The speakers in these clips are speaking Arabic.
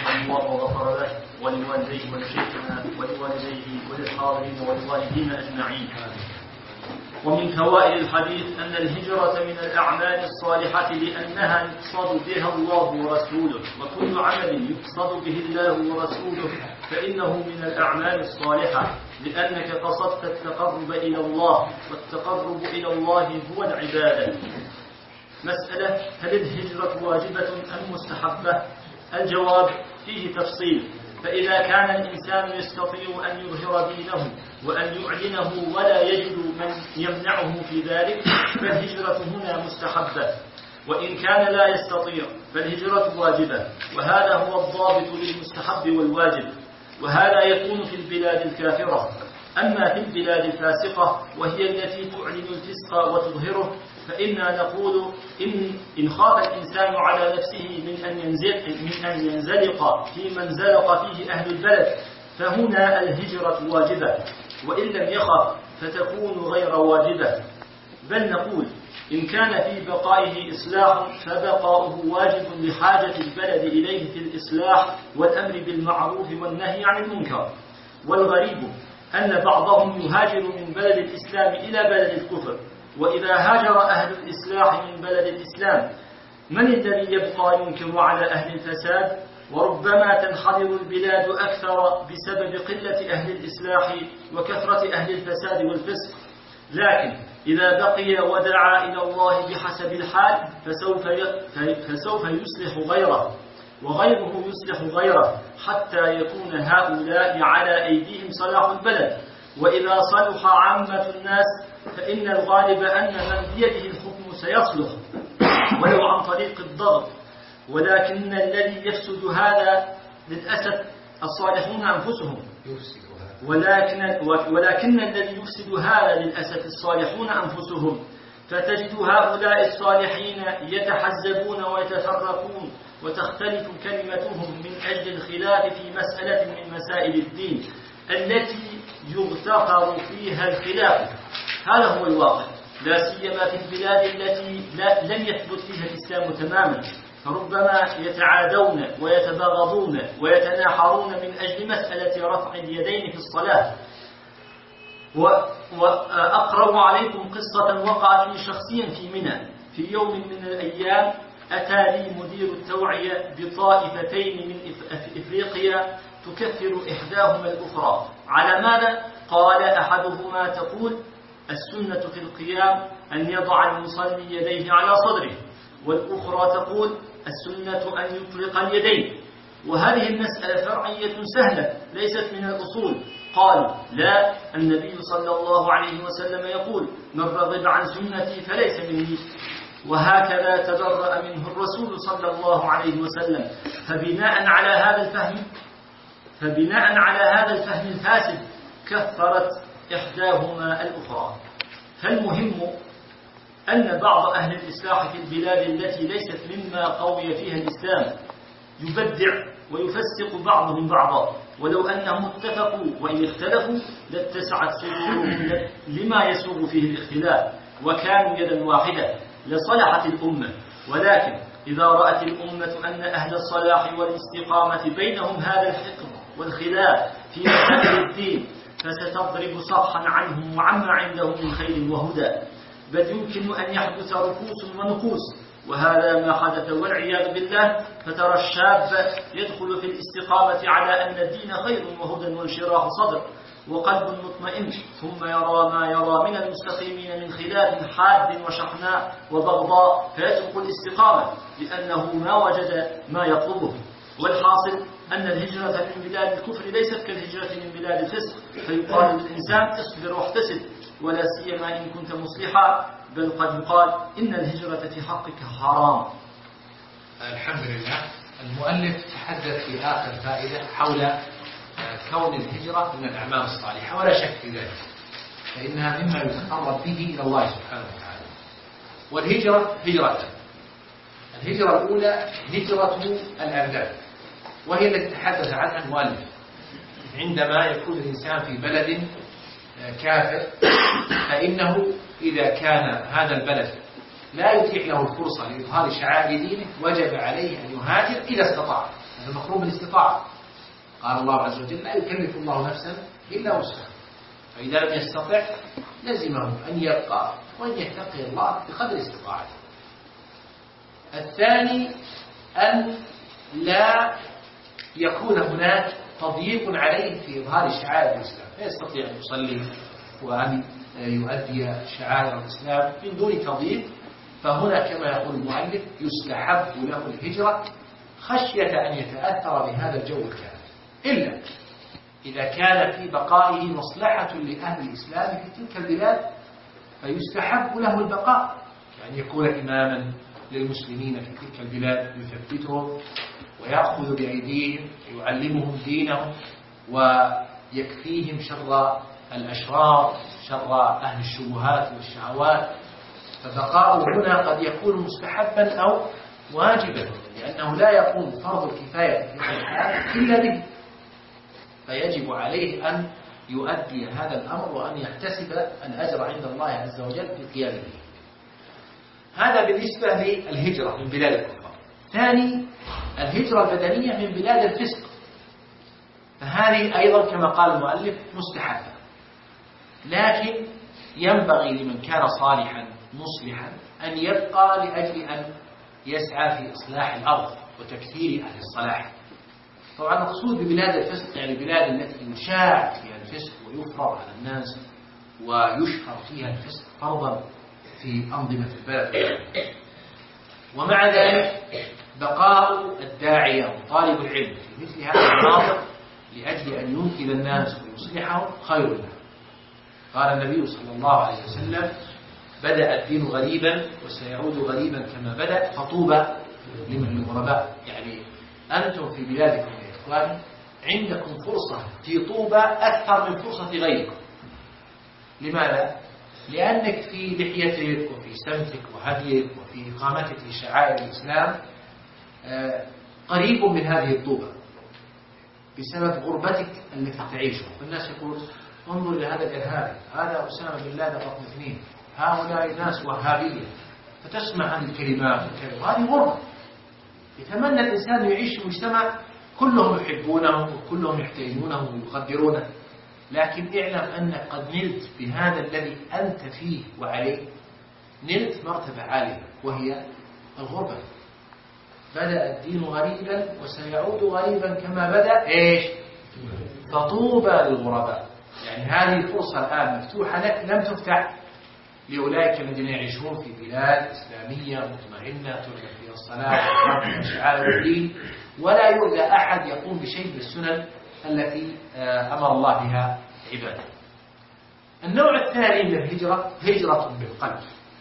رحمه الله وغفر له ولوالديه ولشيخنا ولوالديه وللحاضرين وللوالدين أجمعين. ومن فوائد الحديث أن الهجرة من الأعمال الصالحة لأنها يقصد بها الله ورسوله، وكل عمل يقصد به الله ورسوله فإنه من الأعمال الصالحة، لأنك قصدت التقرب إلى الله، والتقرب إلى الله هو العبادة. مسألة: هل الهجرة واجبة أم مستحبة؟ الجواب فيه تفصيل، فإذا كان الإنسان يستطيع أن يظهر دينه وأن يعلنه ولا يجد من يمنعه في ذلك فالهجرة هنا مستحبة، وإن كان لا يستطيع فالهجرة واجبة، وهذا هو الضابط للمستحب والواجب، وهذا يكون في البلاد الكافرة. أما في البلاد الفاسقة وهي التي تعلن الفسق وتظهره فإنا نقول إن خاف الإنسان على نفسه من أن ينزلق في من زلق فيه أهل البلد فهنا الهجرة واجبة، وإن لم يخف فتكون غير واجبة. بل نقول إن كان في بقائه إصلاح فبقاؤه واجب لحاجة البلد إليه في الإصلاح والأمر بالمعروف والنهي عن المنكر. والغريب أن بعضهم يهاجر من بلد الإسلام إلى بلد الكفر، وإذا هاجر أهل الإصلاح من بلد الإسلام من الذي يبقى ينكر على أهل الفساد؟ وربما تنحدر البلاد أكثر بسبب قلة أهل الإصلاح وكثرة أهل الفساد والفسق. لكن إذا بقي ودعا إلى الله بحسب الحال فسوف يصلح غيره، وغيره يصلح غيره، حتى يكون هؤلاء على أيديهم صلاح البلد. وإذا صلح عامة الناس فإن الغالب أن من بيده الحكم سيصلح ولو عن طريق الضغط، ولكن الذي يفسد هذا للأسف الصالحون أنفسهم، ولكن الذي يفسد هذا للأسف الصالحون أنفسهم. فتجد هؤلاء الصالحين يتحزبون ويتفرقون وتختلف كلمتهم من أجل الخلاف في مسألة من مسائل الدين التي يغتفر فيها الخلاف. هذا هو الواقع، لا سيما في البلاد التي لم يثبت فيها الإسلام تماما، فربما يتعادون ويتباغضون ويتناحرون من أجل مسألة رفع اليدين في الصلاة. وأقرأ عليكم قصة وقعت لي شخصيا في منى. في يوم من الأيام أتى لي مدير التوعية بطائفتين من إفريقيا تكفر إحداهما الأخرى. على ماذا؟ قال أحدهما تقول السنة في القيام أن يضع المصلي يديه على صدره، والأخرى تقول السنة أن يطلق اليدين. وهذه المسألة فرعية سهلة ليست من الأصول. قالوا لا، النبي صلى الله عليه وسلم يقول من رغب عن سنتي فليس مني، وهكذا تبرأ منه الرسول صلى الله عليه وسلم. فبناء على هذا الفهم الفاسد كفرت إحداهما الأخرى. فالمهم أن بعض أهل الإصلاح في البلاد التي ليست مما قوي فيها الإسلام يبدع ويفسق بعضهم بعضا، ولو أنهم اتفقوا وإن اختلفوا لاتسعت صدورهم لما يسوغ فيه الاختلاف وكانوا يدا واحدة لصلحت الأمة. ولكن إذا رأت الأمة أن أهل الصلاح والاستقامة بينهم هذا الحقد والخلاف في مسائل الدين فستضرب صفحا عنهم وعما عندهم من خير وهدى، بل يمكن أن يحدث ركوس ونقوص، وهذا ما حدث والعياذ بالله. فترى الشاب يدخل في الاستقامة على أن الدين خير وهدى وانشراح صدر وقلب مطمئن، ثم يرى ما يرى من المستقيمين من خلاف حاد وشحناء وبغضاء فيترك الاستقامة لأنه ما وجد ما يطلبه. والحاصل أن الهجرة من بلاد الكفر ليست كالهجرة من بلاد الفسق، فيقال للإنسان اصبر واحتسب، ولا سيما إن كنت مصلحا، بل قد يقال إن الهجرة في حقك حرام. الحمد لله. المؤلف تحدث في آخر فائدة حول كون الهجرة من الأعمال الصالحة، ولا شك في ذلك، فإنها مما يتقرب به إلى الله سبحانه وتعالى. والهجرة هجرتان: الهجرة الأولى هجرة الأبدان، وهي التي تحدث عنها المؤلف عندما يكون الإنسان في بلد كافر، فإنه إذا كان هذا البلد لا يتيح له الفرصة لإظهار شعائر دينه وجب عليه أن يهاجر إذا استطاع، هذا مطلوب بالاستطاعة. قال الله عز وجل لا يكلف الله نفسا إلا وسعها، فإذا لم يستطع لزمه أن يبقى وأن يتقي الله بقدر استطاعته. الثاني أن لا يكون هناك تضييق عليه في إظهار شعائر الإسلام، فيستطيع أن يصلي وأن يؤدي شعائر الإسلام من دون تضييق. فهنا كما يقول المؤلف يستحب له الهجرة خشية أن يتأثر بهذا الجو الكامل، إلا إذا كان في بقائه مصلحة لأهل الإسلام في تلك البلاد فيستحب له البقاء، يعني يكون إماما للمسلمين في تلك البلاد، يثبتهم ويأخذ بأيديهم ويعلمهم دينهم ويكفيهم شر الأشرار، شر أهل الشبهات والشهوات. فبقاؤه هنا قد يكون مستحبا أو واجبا، لأنه لا يقوم فرض الكفاية في هذا الحال إلا به، فيجب عليه أن يؤدي هذا الأمر وأن يحتسب الأجر عند الله عز وجل في قيامه. هذا بالنسبة للهجرة من بلاد الكفار. ثاني، الهجرة البدنية من بلاد الفسق، فهذه أيضا كما قال المؤلف مستحبة، لكن ينبغي لمن كان صالحا مصلحا أن يبقى لأجل أن يسعى في إصلاح الأرض وتكثير أهل الصلاح. طبعا المقصود ببلاد الفسق يعني بلاد التي يشاع فيها الفسق ويفرض على الناس ويشهر فيها الفسق فرضا في أنظمة البلد. ومع ذلك بقاء الداعية وطالب العلم في مثل هذا المناطق لأجل أن ينقذ الناس ويصلحهم خير له. قال النبي صلى الله عليه وسلم بدأ الدين غريبا وسيعود غريبا كما بدأ، فطوبى للغرباء. يعني أنتم في بلادكم يا إخواني عندكم فرصة في طوبى أكثر من فرصة غيركم. لماذا؟ لأنك في لحيتك وفي سمتك وهديك وفي إقامتك لشعائر الإسلام قريب من هذه الطوبة بسبب غربتك التي تعيشها. فالناس يقول انظر لهذا الإرهابي، هذا أسامة بن لادن رقم 2، هؤلاء ناس وهابية، فتسمع عن الكلمات وهذه غربة. يتمنى الإنسان يعيش في مجتمع كلهم يحبونه وكلهم يحترمونه ويقدرونه، لكن اعلم أنك قد نلت بهذا الذي أنت فيه وعليه، نلت مرتبة عالية وهي الغربة. بدأ الدين غريبا وسيعود غريبا كما بدأ إيش؟ فطوبى للغرباء. يعني هذه الفرصة الآن مفتوحة لك لم تفتح لأولئك الذين يعيشون في بلاد إسلامية مطمئنة ترجى فيها الصلاة وترجى شعائر الدين، ولا يرجى أحد يقوم بشيء من السنن التي أمر الله بها عباده. النوع الثاني من الهجرة هجرة بالقلب،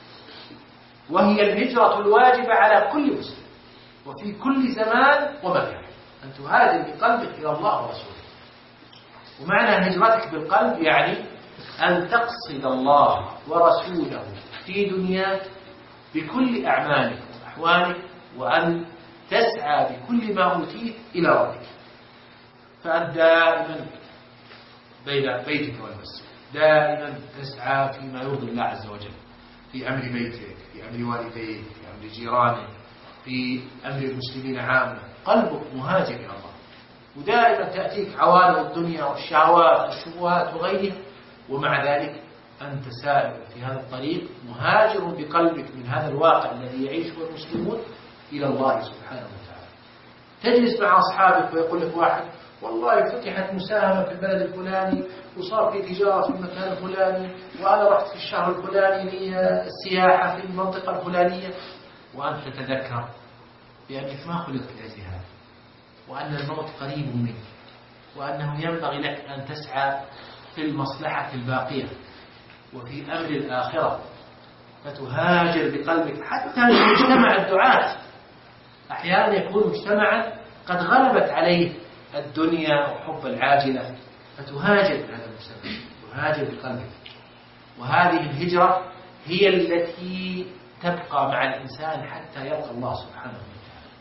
وهي الهجرة الواجبة على كل مسلم وفي كل زمان ومكان، أن تهاجر بقلبك إلى الله ورسوله. ومعنى هجرتك بالقلب يعني أن تقصد الله ورسوله في دنياك بكل أعمالك وأحوالك، وأن تسعى بكل ما أوتيت إلى ربك. فأنت دائما بين بيتك والمسجد، دائما تسعى فيما يرضي الله عز وجل، في أمر بيتك، في أمر والديك، في أمر جيرانك، في أمر المسلمين عامة، قلبك مهاجر إلى الله. ودائما تأتيك عوالم الدنيا والشهوات والشبهات وغيرها، ومع ذلك أنت سائر في هذا الطريق مهاجر بقلبك من هذا الواقع الذي يعيشه المسلمون إلى الله سبحانه وتعالى. تجلس مع أصحابك ويقول لك واحد والله فتحت مساهمة في البلد الفلاني وصار في تجارة في المكان الفلاني وأنا رحت في الشهر الفلاني للسياحة في المنطقة الفلانية، وأنت تتذكر بأنك ما خلقت لأجل هذا، وأن الموت قريب منك، وأنه ينبغي لك أن تسعى في المصلحة الباقية وفي أمر الآخرة، فتهاجر بقلبك. حتى مجتمع الدعاة أحيانا يكون مجتمعا قد غلبت عليه الدنيا وحب العاجلة، فتهاجر هذا المجتمع، تهاجر بقلبك. وهذه الهجرة هي التي تبقى مع الإنسان حتى يلقى الله سبحانه وتعالى،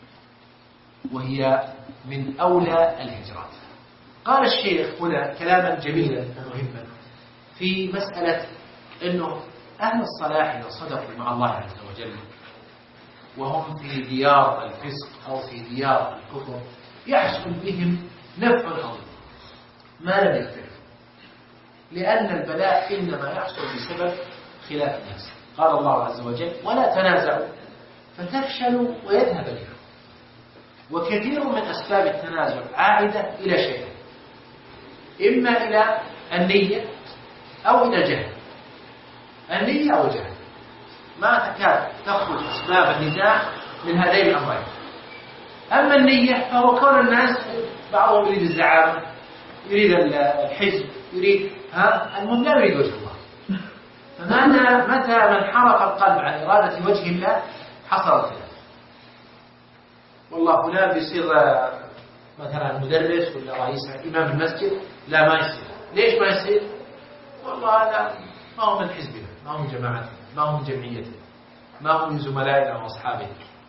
وهي من أولى الهجرات. قال الشيخ هنا كلاما جميلا مهما في مسألة أنه أهل الصلاح إذا صدقوا مع الله عز وجل وهم في ديار الفسق أو في ديار الكفر يحصل بهم نفع عظيم ما لم يختلف، لأن البلاء إنما يحصل بسبب خلاف الناس. قال الله عز وجل: ولا تنازعوا فتفشلوا ويذهب الريح. وكثير من أسباب التنازع عائدة إلى شيء، إما إلى النية أو إلى الجهل. النية أو الجهل ما تكاد تخرج أسباب النزاع من هذين الأمرين. أما النية فهو كون الناس بعضهم يريد الزعامة، يريد الحزب، يريد المهم لا يريد وجه الله. متى من حرف القلب عن إرادة وجه الله حصل الخلاف. والله فلان بيصير مثلا مدرس ولا رئيس إمام المسجد، لا ما يصير. ليش ما يصير؟ والله لا، ما هو من حزبنا، ما هو من جماعتنا، ما هو من جمعيتنا، ما هو من زملائنا وأصحابنا.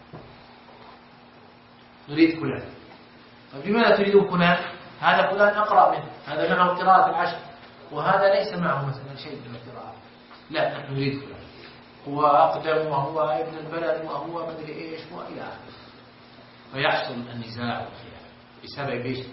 نريد فلان. طيب لماذا تريدون فلان؟ هذا فلان أقرأ منه، هذا معه قراءة العشر، وهذا ليس معه مثلا شيء من القراءة. لا، نحن نريد فلان، هو أقدم وهو ابن البلد وهو مدري إيش وإلى آخره. فيحصل النزاع والخلاف بسبب إيش؟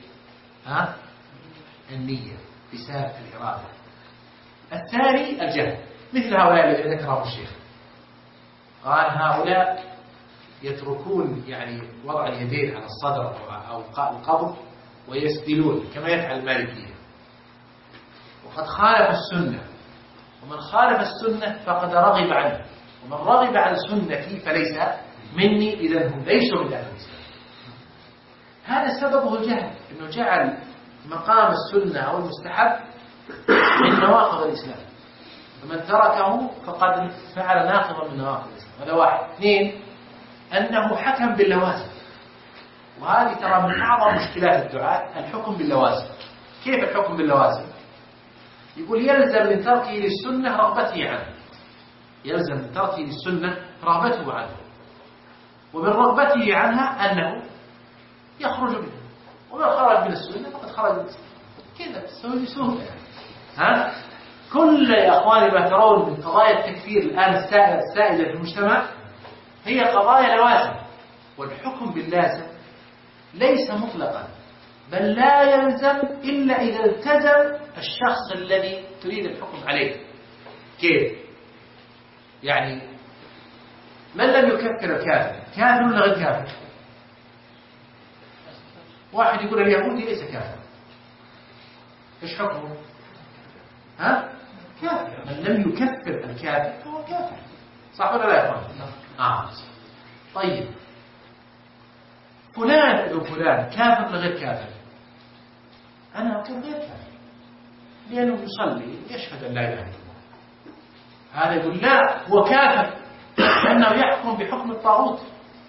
النية، بسبب الإرادة. الثاني الجهل، مثل هؤلاء الذين ذكرهم الشيخ. قال هؤلاء يتركون يعني وضع اليدين على الصدر أو القبض ويسدلون كما يفعل المالكية، وقد خالف السنة. ومن خالف السنة فقد رغب عنه، ومن رغب عن سنتي فليس مني، إذن هم ليسوا من أهل الإسلام. هذا سببه الجهل، أنه جعل مقام السنة أو المستحب من نواقض الإسلام، فمن تركه فقد فعل ناقضا من نواقض الإسلام. هذا واحد. اثنين، أنه حكم باللوازم، وهذه ترى من أعظم مشكلات الدعاة، الحكم باللوازم. كيف الحكم باللوازم؟ يقول يلزم من تركه للسنة رغبته عنه، يلزم من تركه للسنة رغبته عنه، ومن رغبته عنها أنه يخرج منها، ومن خرج من السنة فقد خرج من السنة. كذا تسوي بسهولة يعني. كل يا أخواني ما ترون من قضايا التكفير الآن السائدة في المجتمع هي قضايا لوازم. والحكم باللازم ليس مطلقا، بل لا يلزم إلا إذا التزم الشخص الذي تريد الحكم عليه. كيف؟ يعني من لم يكفر الكافر كافر ولا غير كافر؟ واحد يقول اليهودي ليس كافر، ايش حكمه؟ كافر. من لم يكفر الكافر فهو كافر، صح ولا لا يا اخوان؟ طيب فلان ابن فلان كافر ولا غير كافر؟ انا اقول غير كافر، لانه يصلي يشهد ان لا اله الا الله. هذا يقول لا هو كافر لانه يحكم بحكم الطاغوت.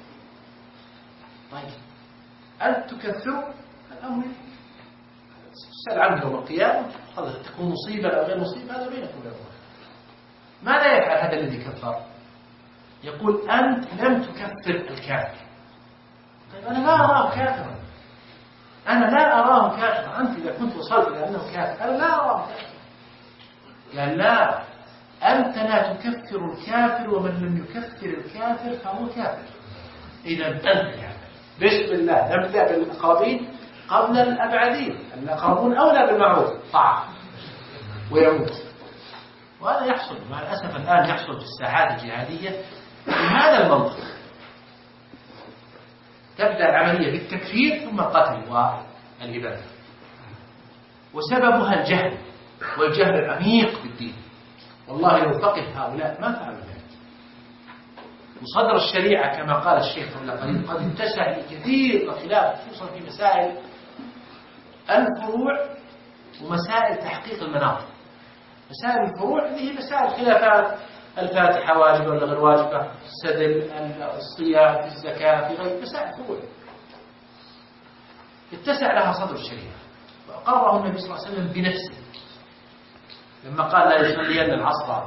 طيب أنت تكفروا الأمر تسأل عنه يوم القيامة، هذا تكون مصيبة أو غير مصيبة، هذا بينك وبين الله. ماذا يفعل هذا الذي كفر؟ يقول أنت لم تكفر الكافر. طيب أنا لا أراه كافرا، أنا لا أراه كافرا. أنت إذا كنت وصلت إلى أنه كافر أنا لا أراه كافرا. قال لا، أنت لا تكفر الكافر، ومن لم يكفر الكافر فهو كافر. إذا أنت يعني بسم الله نبدأ بالأقربين قبل الأبعدين، الأقربون أولى بالمعروف طاعة ويموت. وهذا يحصل مع الأسف الآن، يحصل في الساحات الجهادية بهذا المنطق. تبدأ العملية بالتكفير ثم القتل والإبادة، وسببها الجهل، والجهل العميق بالدين. والله لو فقه هؤلاء ما فعلوا ذلك. وصدر الشريعة كما قال الشيخ قبل قليل قد اتسع لكثير الخلاف، خصوصا في مسائل الفروع ومسائل تحقيق المناط. مسائل الفروع هذه مسائل خلافات، الفاتحة واجبة ولا غير واجبة، السدل، الصيام، الزكاة، في غير مسائل فروع اتسع لها صدر الشريعة، وأقره النبي صلى الله عليه وسلم بنفسه لما قال لا يصلين العصر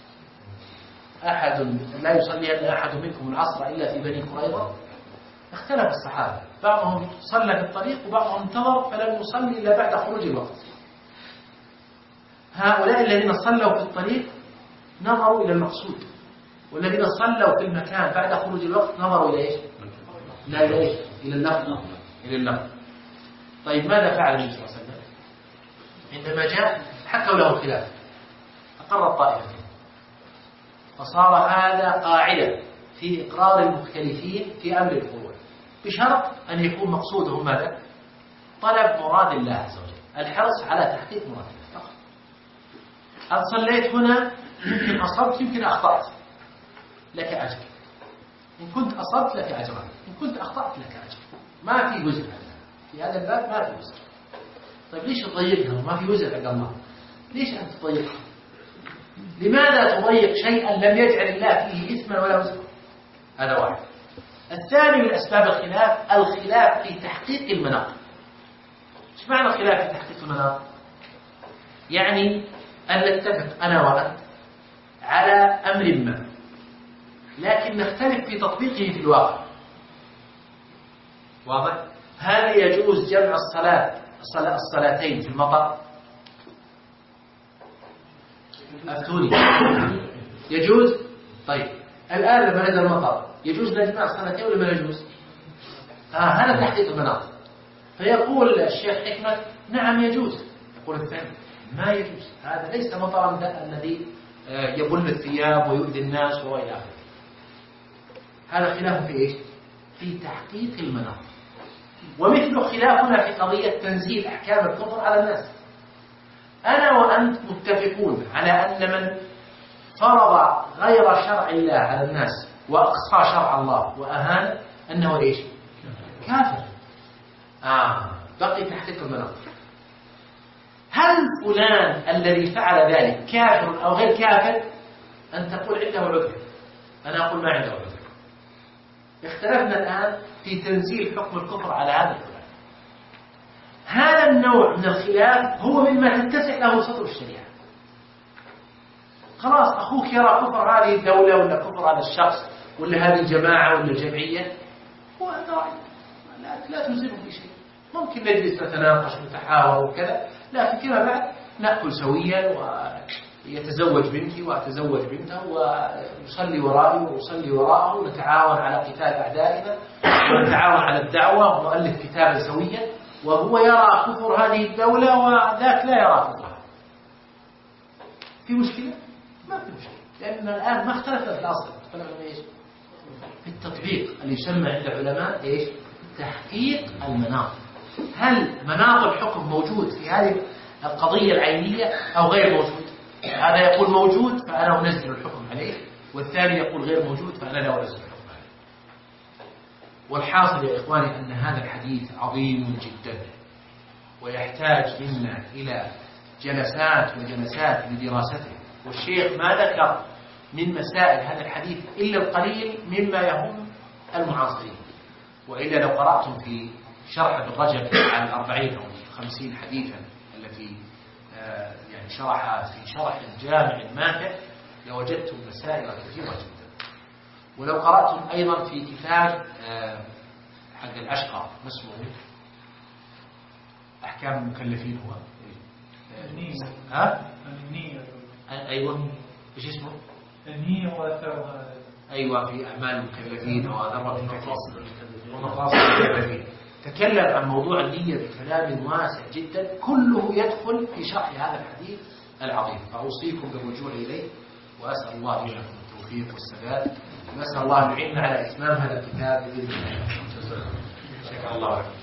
لا يصلين أحد منكم العصر إلا في بني قريظة. اختلف الصحابة، بعضهم صلى في الطريق وبعضهم انتظر فلم يصلي إلا بعد خروج الوقت. هؤلاء الذين صلوا في الطريق نظروا إلى المقصود، والذين صلوا في المكان بعد خروج الوقت نظروا إلى إيش؟ لا إلى إيش؟ إلى اللفظ، للنقد. طيب ماذا فعل النبي صلى الله عليه وسلم؟ عندما جاء حكوا له الخلاف أقر الطائفة، فصار هذا قاعدة في إقرار المختلفين في أمر الفروع، بشرط أن يكون مقصودهم ماذا؟ طلب مراد الله عز وجل، الحرص على تحقيق مراد الله فقط. أن صليت هنا يمكن أصبت يمكن أخطأت، لك أجر. إن كنت أصبت لك أجران، إن كنت أخطأت لك أجر. ما في وزر في هذا الباب، ما في وزر. طيب ليش تضيقها وما في وزر عند الله؟ ليش أنت تضيقها؟ لماذا تضيق شيئا لم يجعل الله فيه إثما ولا وزرا؟ هذا واحد. الثاني من أسباب الخلاف الخلاف في تحقيق المناط. ايش معنى الخلاف في تحقيق المناط؟ يعني أن نتفق أنا وأنت على أمر ما، لكن نختلف في تطبيقه في الواقع. واضح؟ هل يجوز جمع الصلاتين في المطر؟ أفتوني. يجوز؟ طيب الآن لما نزل المطر يجوز نجمع الصلاتين ولا ما يجوز؟ هذا تحقيق المناط. فيقول الشيخ حكمة نعم يجوز، يقول الثاني ما يجوز، هذا ليس مطرا الذي يبل الثياب ويؤذي الناس وإلى آخره. هذا خلاف في إيش؟ في تحقيق المناط. ومثل خلافنا في قضية تنزيل أحكام الكفر على الناس. أنا وأنت متفقون على أن من فرض غير شرع الله على الناس وأقصى شرع الله وأهان أنه إيش؟ كافر. بقي تحقيق المناط. هل فلان الذي فعل ذلك كافر أو غير كافر؟ أن تقول عنده عذر، أنا أقول ما عنده عذر. اختلفنا الآن في تنزيل حكم الكفر على هذا الفلان. هذا النوع من الخلاف هو مما تتسع له سطر الشريعة. خلاص أخوك يرى كفر هذه الدولة ولا كفر هذا الشخص ولا هذه الجماعة ولا الجمعية، هو أنت لا تلزمه بشيء. ممكن نجلس نتناقش ونتحاور وكذا، لكن فيما بعد نأكل سويا ويتزوج بنتي وأتزوج بنته ويصلي ورائي ويصلي وراءه ونتعاون على قتال أعدائنا ونتعاون على الدعوة ونؤلف كتابا سويا، وهو يرى كفر هذه الدولة وذاك لا يرى كفرها. في مشكلة؟ ما في مشكلة، لأن الآن ما اختلفنا في الأصل، اختلفنا إيش؟ في التطبيق اللي يسمى عند العلماء إيش؟ تحقيق المناط. هل مناط الحكم موجود في هذه القضية العينية أو غير موجود؟ هذا يقول موجود فأنا أنزل الحكم عليه، والثاني يقول غير موجود فأنا لا أنزل الحكم عليه. والحاصل يا إخواني أن هذا الحديث عظيم جدا ويحتاج منا إلى جلسات وجلسات لدراسته. والشيخ ما ذكر من مسائل هذا الحديث إلا القليل مما يهم المعاصرين. وإلا لو قرأتم في شرح ابن رجب عن 40 أو 50 حديثا التي يعني شرحها في شرح جامع ماتع لوجدتم مسائل كثيرة جدا. ولو قرأتم أيضا في كتاب حق الأشقر اسمه أحكام المكلفين، هو النية. أيوة إيش اسمه؟ النية وأثرها. أيوة في أعمال المكلفين وأثرها ومقاصد المكلفين. تكلم عن موضوع النية بكلام واسع جدا كله يدخل في شرح هذا الحديث العظيم. فأوصيكم بالرجوع إليه، وأسأل الله لكم التوفيق والسداد، وأسأل الله أن يعيننا على إتمام هذا الكتاب بإذن الله. شكرا الله لكم.